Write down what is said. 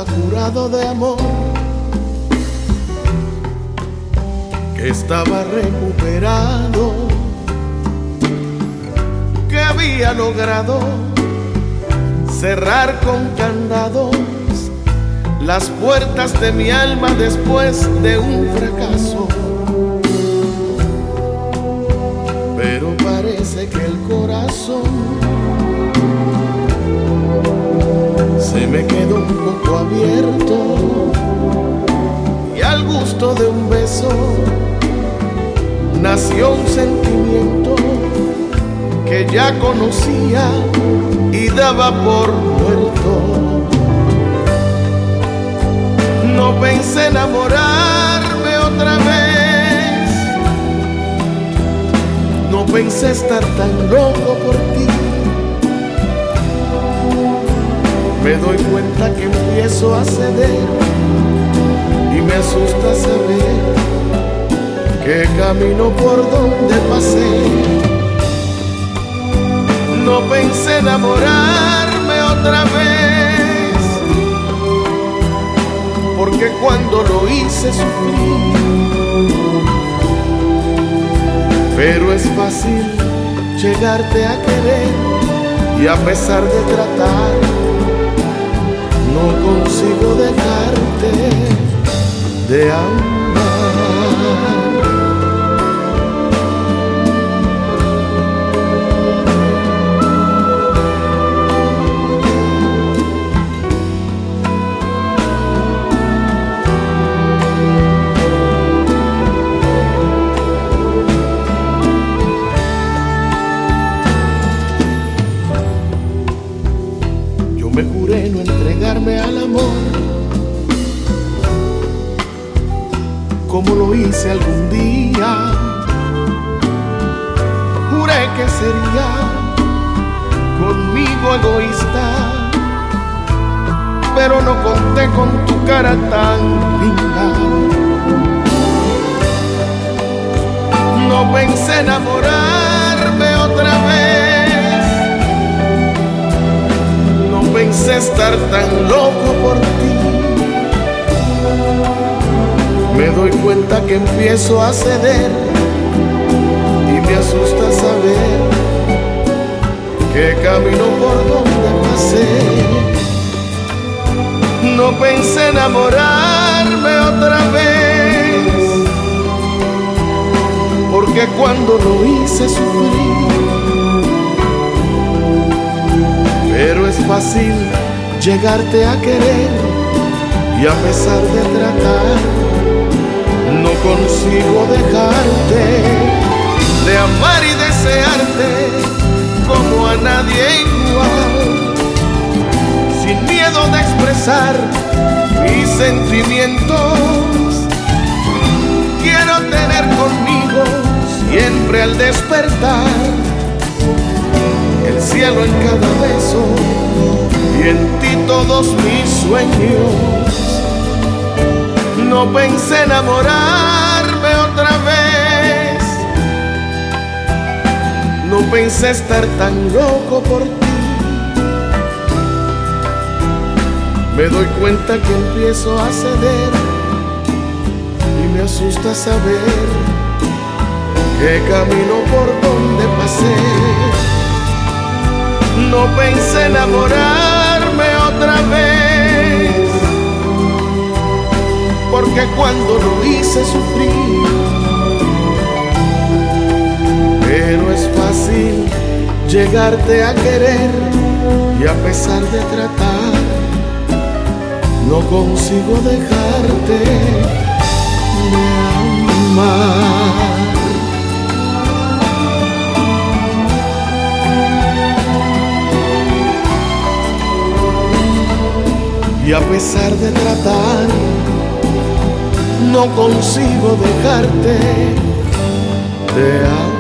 estaba curado de amor, que estaba recuperado, que había logrado cerrar con candados las puertas de mi alma después de un fracaso. Pero parece que el corazón se me quedó un poco abierto, y al gusto de un beso nació un sentimiento que ya conocía y daba por muerto. No pensé enamorarme otra vez, no pensé estar tan loco por ti. Me doy cuenta que empiezo a ceder y me asusta saber que camino por donde pasé. No pensé enamorarme otra vez, porque cuando lo hice sufrí. Pero es fácil llegarte a querer, y a pesar de tratar no consigo dejarte de amar. Me juré no entregarme al amor como lo hice algún día. Juré que sería conmigo egoísta, pero no conté con tu cara tan linda. No pensé enamorarme otra vez, pensé estar tan loco por ti. Me doy cuenta que empiezo a ceder y me asusta saber que camino por donde pasé. No pensé enamorarme otra vez, porque cuando lo hice sufrí. Pero es fácil llegarte a querer, y a pesar de tratar no consigo dejarte de amar y desearte como a nadie igual, sin miedo de expresar mis sentimientos. Quiero tener conmigo siempre al despertar el cielo en cada beso, y en ti todos mis sueños. No pensé enamorarme otra vez, no pensé estar tan loco por ti. Me doy cuenta que empiezo a ceder y me asusta saber que camino por donde pasé. No pensé enamorarme otra vez, porque cuando lo hice sufrí. Pero es fácil llegarte a querer, y a pesar de tratar no consigo dejarte de amar. Y a pesar de tratar no consigo dejarte de amar.